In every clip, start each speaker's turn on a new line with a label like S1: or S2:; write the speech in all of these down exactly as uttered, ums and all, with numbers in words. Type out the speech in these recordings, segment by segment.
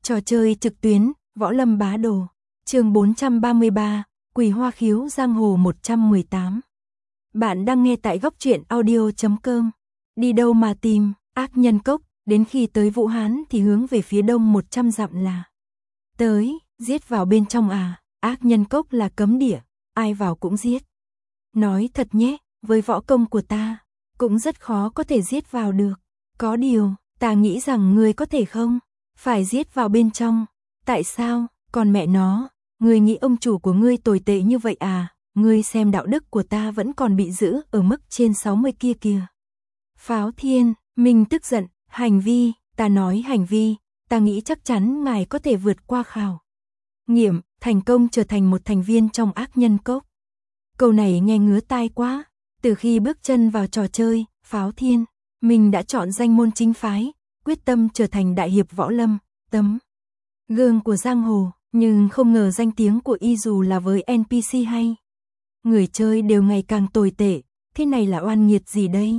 S1: Trò chơi trực tuyến, Võ Lâm Bá Đồ. Chương bốn trăm ba mươi ba, Quỳ Hoa Khiếu Giang Hồ một trăm mười tám. Bạn đang nghe tại góc truyện audio chấm com. Đi đâu mà tìm, ác nhân cốc, đến khi tới Vũ Hán thì hướng về phía đông một trăm dặm là tới, giết vào bên trong à, ác nhân cốc là cấm địa, ai vào cũng giết. Nói thật nhé, với võ công của ta, cũng rất khó có thể giết vào được. Có điều, ta nghĩ rằng ngươi có thể không? Phải giết vào bên trong. Tại sao? Còn mẹ nó, ngươi nghĩ ông chủ của ngươi tồi tệ như vậy à? Ngươi xem đạo đức của ta vẫn còn bị giữ ở mức trên sáu mươi kia kìa. Pháo Thiên, mình tức giận, hành vi, ta nói hành vi, ta nghĩ chắc chắn ngài có thể vượt qua khảo nghiệm, thành công trở thành một thành viên trong ác nhân cốc. Câu này nghe ngứa tai quá, từ khi bước chân vào trò chơi, Pháo Thiên, mình đã chọn danh môn chính phái, quyết tâm trở thành đại hiệp võ lâm, tấm gương của giang hồ, nhưng không ngờ danh tiếng của y dù là với en pê xê hay người chơi đều ngày càng tồi tệ, thế này là oan nghiệt gì đây?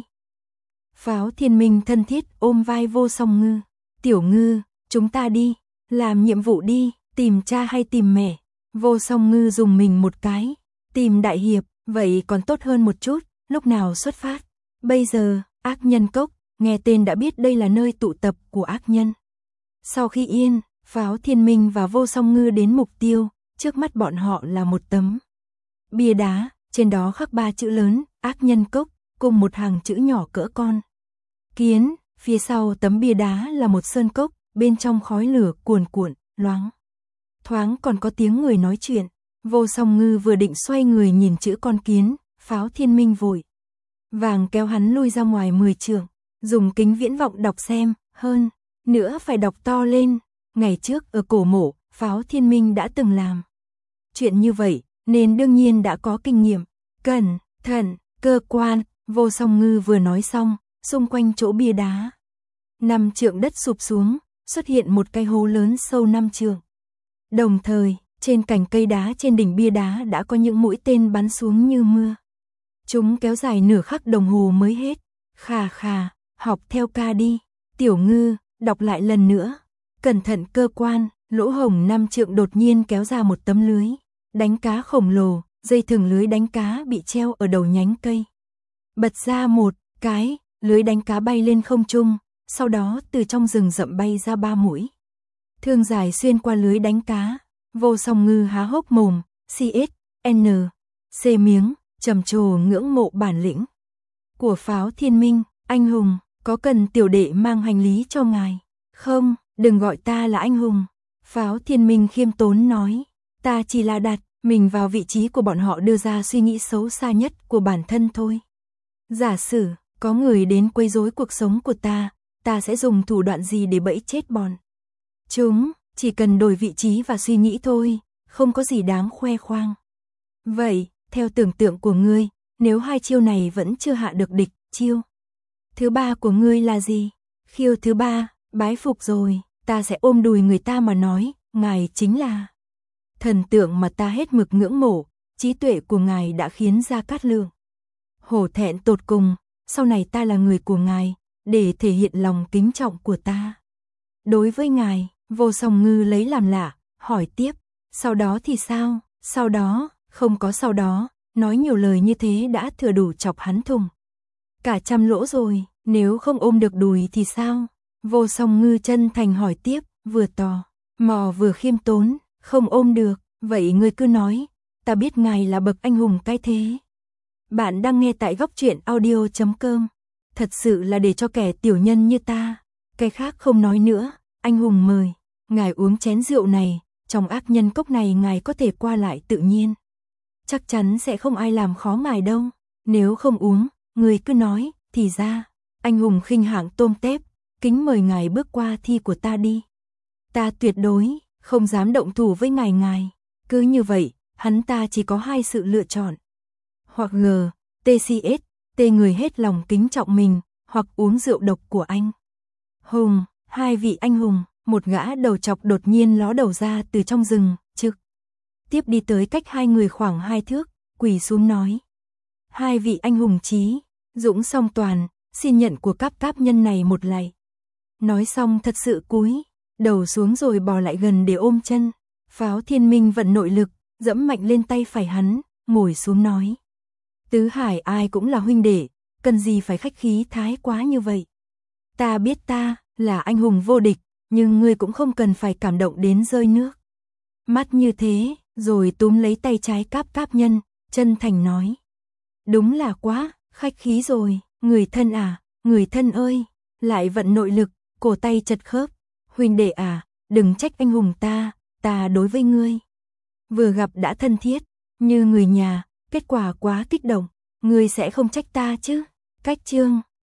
S1: Pháo Thiên Minh thân thiết ôm vai Vô Song Ngư, "Tiểu Ngư, chúng ta đi, làm nhiệm vụ đi, tìm cha hay tìm mẹ?" Vô Song Ngư dùng mình một cái, "Tìm đại hiệp, vậy còn tốt hơn một chút, lúc nào xuất phát?" Bây giờ, ác nhân cốc, nghe tên đã biết đây là nơi tụ tập của ác nhân. Sau khi yên, Pháo Thiên Minh và Vô Song Ngư đến mục tiêu, trước mắt bọn họ là một tấm bia đá, trên đó khắc ba chữ lớn, ác nhân cốc, cùng một hàng chữ nhỏ cỡ con kiến, phía sau tấm bia đá là một sơn cốc, bên trong khói lửa cuồn cuộn, loáng thoáng còn có tiếng người nói chuyện. Vô Song Ngư vừa định xoay người nhìn chữ con kiến, Pháo Thiên Minh vội vàng kéo hắn lui ra ngoài mười trượng, dùng kính viễn vọng đọc xem, hơn nữa phải đọc to lên. Ngày trước ở cổ mộ, Pháo Thiên Minh đã từng làm chuyện như vậy, nên đương nhiên đã có kinh nghiệm. Cẩn thận, cơ quan. Vô Song Ngư vừa nói xong, xung quanh chỗ bia đá năm trượng đất sụp xuống, xuất hiện một cái hố lớn sâu năm trượng. Đồng thời, trên cành cây đá trên đỉnh bia đá đã có những mũi tên bắn xuống như mưa. Chúng kéo dài nửa khắc đồng hồ mới hết. Khà khà, học theo ca đi. Tiểu Ngư, đọc lại lần nữa. Cẩn thận cơ quan, lỗ hổng năm trượng đột nhiên kéo ra một tấm lưới đánh cá khổng lồ, dây thừng lưới đánh cá bị treo ở đầu nhánh cây. Bật ra một cái, lưới đánh cá bay lên không trung, sau đó từ trong rừng rậm bay ra ba mũi thương dài xuyên qua lưới đánh cá. Vô Song Ngư há hốc mồm, xê ét en xê miếng, trầm trồ ngưỡng mộ bản lĩnh của Pháo Thiên Minh. "Anh hùng, có cần tiểu đệ mang hành lý cho ngài?" "Không, đừng gọi ta là anh hùng." Pháo Thiên Minh khiêm tốn nói, "Ta chỉ là đặt mình vào vị trí của bọn họ, đưa ra suy nghĩ xấu xa nhất của bản thân thôi. Giả sử có người đến quấy rối cuộc sống của ta, ta sẽ dùng thủ đoạn gì để bẫy chết bọn chúng, chỉ cần đổi vị trí và suy nghĩ thôi, không có gì đáng khoe khoang." "Vậy, theo tưởng tượng của ngươi, nếu hai chiêu này vẫn chưa hạ được địch, chiêu thứ ba của ngươi là gì?" "Khiêu thứ ba, bái phục rồi, ta sẽ ôm đùi người ta mà nói, ngài chính là thần tượng mà ta hết mực ngưỡng mộ, trí tuệ của ngài đã khiến Gia Cát Lượng hổ thẹn tột cùng, sau này ta là người của ngài, để thể hiện lòng kính trọng của ta đối với ngài." Vô Song Ngư lấy làm lạ, hỏi tiếp, "Sau đó thì sao?" "Sau đó, không có sau đó." Nói nhiều lời như thế đã thừa đủ chọc hắn thùng cả trăm lỗ rồi. "Nếu không ôm được đùi thì sao?" Vô Song Ngư chân thành hỏi tiếp, vừa tò mò vừa khiêm tốn. "Không ôm được, vậy ngươi cứ nói, ta biết ngài là bậc anh hùng cái thế." Bạn đang nghe tại góc truyện audio chấm com. Thật sự là để cho kẻ tiểu nhân như ta, cái khác không nói nữa. "Anh hùng mời ngài uống chén rượu này, trong ác nhân cốc này ngài có thể qua lại tự nhiên, chắc chắn sẽ không ai làm khó ngài đâu. Nếu không uống, người cứ nói." "Thì ra, anh hùng khinh hạng tôm tép, kính mời ngài bước qua thi của ta đi. Ta tuyệt đối không dám động thủ với ngài ngài." Cứ như vậy, hắn ta chỉ có hai sự lựa chọn. Hoặc G, tê xê ét, T người hết lòng kính trọng mình, hoặc uống rượu độc của anh hùng. Hai vị anh hùng, một gã đầu trọc đột nhiên ló đầu ra từ trong rừng, trực tiếp đi tới cách hai người khoảng hai thước, quỳ xuống nói, "Hai vị anh hùng chí dũng song toàn, xin nhận của các cáp nhân này một lạy." Nói xong thật sự cúi đầu xuống rồi bò lại gần để ôm chân. Pháo Thiên Minh vận nội lực, dẫm mạnh lên tay phải hắn, ngồi xuống nói. Tứ Hải ai cũng là huynh đệ, cần gì phải khách khí thái quá như vậy. Ta biết ta là anh hùng vô địch, nhưng ngươi cũng không cần phải cảm động đến rơi nước mắt như thế, rồi túm lấy tay trái Cáp Cáp Nhân, chân thành nói. Đúng là quá, khách khí rồi, người thân à, người thân ơi, lại vận nội lực, cổ tay chật khớp. Huynh đệ à, đừng trách anh hùng ta, ta đối với ngươi vừa gặp đã thân thiết, như người nhà, kết quả quá kích động, ngươi sẽ không trách ta chứ. Cách chương